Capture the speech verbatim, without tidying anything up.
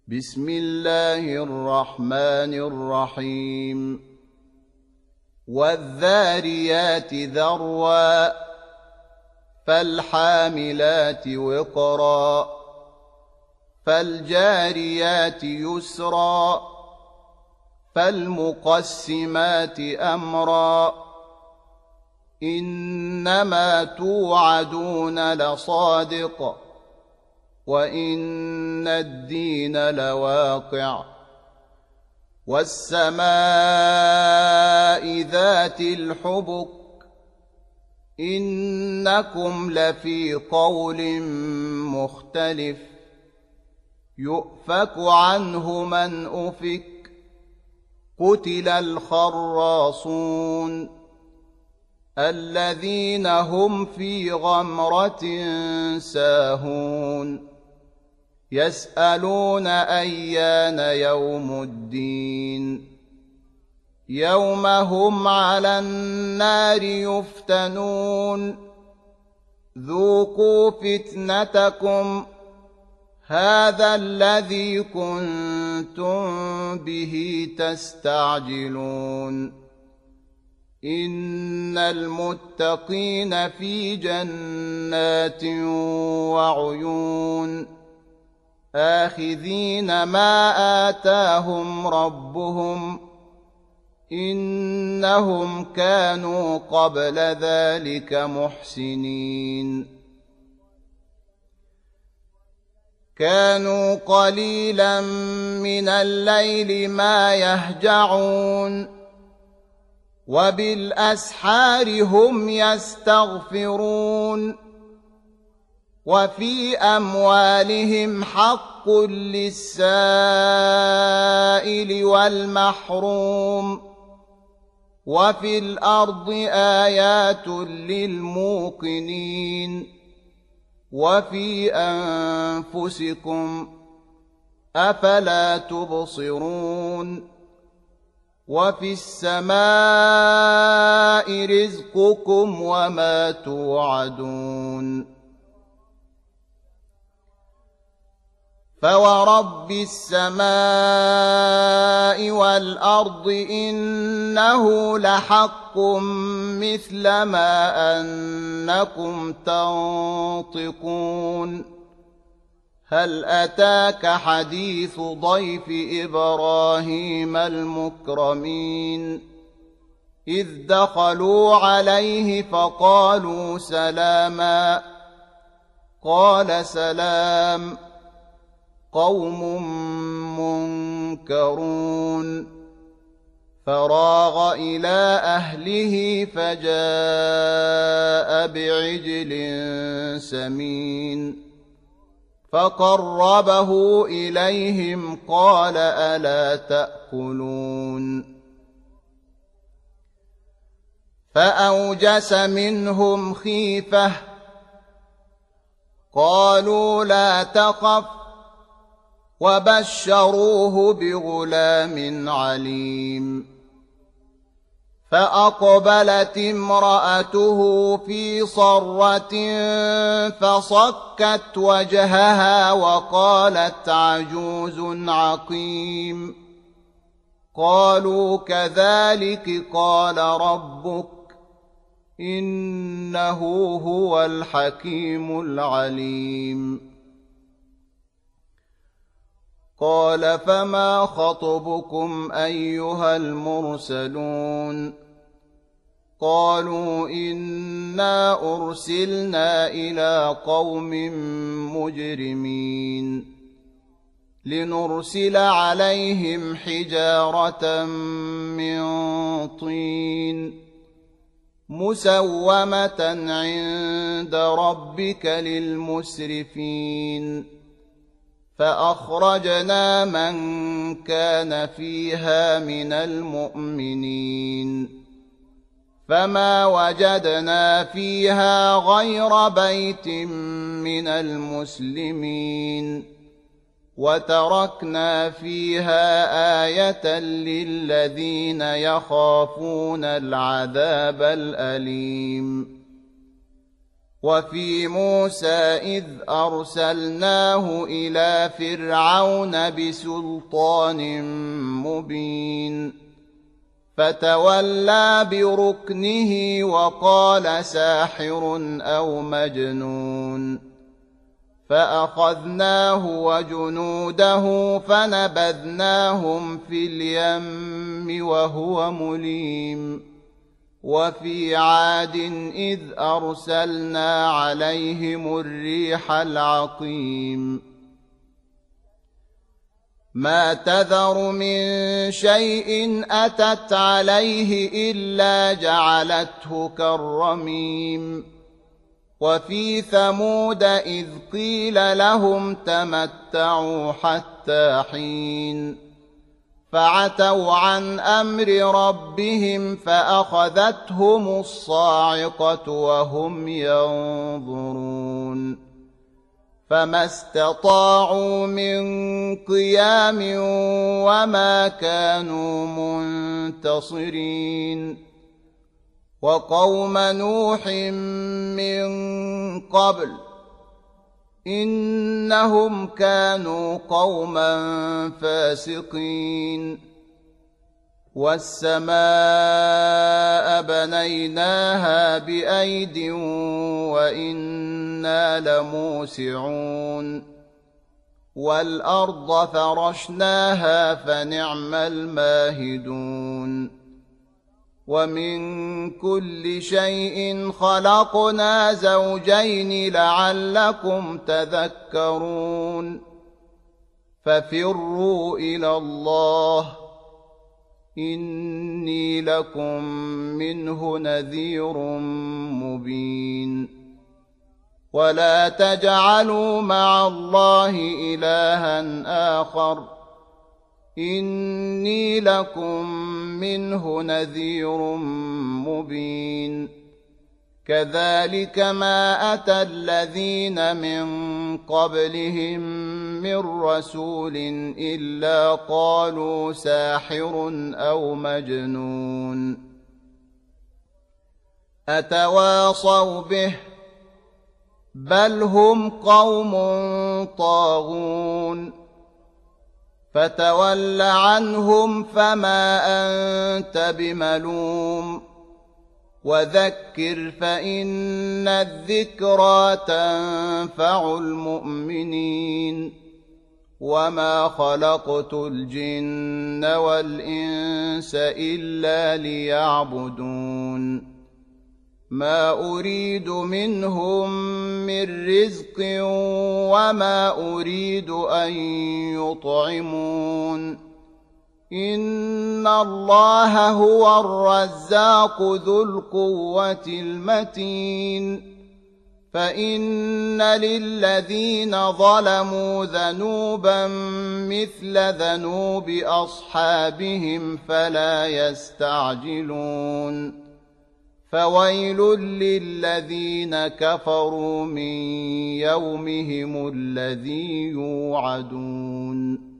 بسم الله الرحمن الرحيم والذاريات ذروا فالحاملات وقرا فالجاريات يسرا فالمقسمات أمرا إنما توعدون لصادق وإن الدين لواقع والسماء ذات الحبك إنكم لفي قول مختلف يؤفك عنه من أفك قتل الخراصون الذين هم في غمرة ساهون يسألون أيان يوم الدين يوم هم على النار يفتنون ذوقوا فتنتكم هذا الذي كنتم به تستعجلون إن المتقين في جنات وعيون آخذين ما آتاهم ربهم إنهم كانوا قبل ذلك محسنين كانوا قليلا من الليل ما يهجعون وبالأسحار هم يستغفرون وفي أموالهم حق للسائل والمحروم وفي الأرض آيات للموقنين وفي أنفسكم أفلا تبصرون وفي السماء رزقكم وما توعدون فورب السماء والأرض إنه لحق مثل ما أنكم تنطقون هل أتاك حديث ضيف إبراهيم المكرمين إذ دخلوا عليه فقالوا سلاما قال سلام قوم منكرون فراغ إلى أهله فجاء بعجل سمين فقربه إليهم قال ألا تأكلون فأوجس منهم خيفة قالوا لا تخف وبشروه بغلام عليم فأقبلت امرأته في صرة فصكت وجهها وقالت عجوز عقيم قالوا كذلك قال ربك إنه هو الحكيم العليم قال فما خطبكم أيها المرسلون قالوا إنا أرسلنا إلى قوم مجرمين لنرسل عليهم حجارة من طين مسومة عند ربك للمسرفين فأخرجنا من كان فيها من المؤمنين فما وجدنا فيها غير بيت من المسلمين وتركنا فيها آية للذين يخافون العذاب الأليم وفي موسى إذ أرسلناه إلى فرعون بسلطان مبين فتولى بركنه وقال ساحر أو مجنون فأخذناه وجنوده فنبذناهم في اليم وهو مليم وفي عاد إذ أرسلنا عليهم الريح العقيم ما تذر من شيء أتت عليه إلا جعلته كالرميم وفي ثمود إذ قيل لهم تمتعوا حتى حين فعتوا عن أمر ربهم فأخذتهم الصاعقة وهم ينظرون فما استطاعوا من قيام وما كانوا منتصرين وقوم نوح من قبل إنهم كانوا قوما فاسقين والسماء بنيناها بأيد وإنا لموسعون والأرض فرشناها فنعم الماهدون ومن كل شيء خلقنا زوجين لعلكم تذكرون ففروا إلى الله إني لكم منه نذير مبين ولا تجعلوا مع الله إلها آخر إني لكم منه نذير مبين كذلك ما أتى الذين من قبلهم من رسول إلا قالوا ساحر أو مجنون أتواصوا به بل هم قوم طاغون فتول عنهم فما أنت بملوم وذكر فإن الذكرى تنفع المؤمنين وما خلقت الجن والإنس إلا ليعبدون ما أريد منهم من رزق وما أريد أن يطعمون إن الله هو الرزاق ذو القوة المتين فإن للذين ظلموا ذنوبا مثل ذنوب أصحابهم فلا يستعجلون فويل للذين كفروا من يومهم الذي يوعدون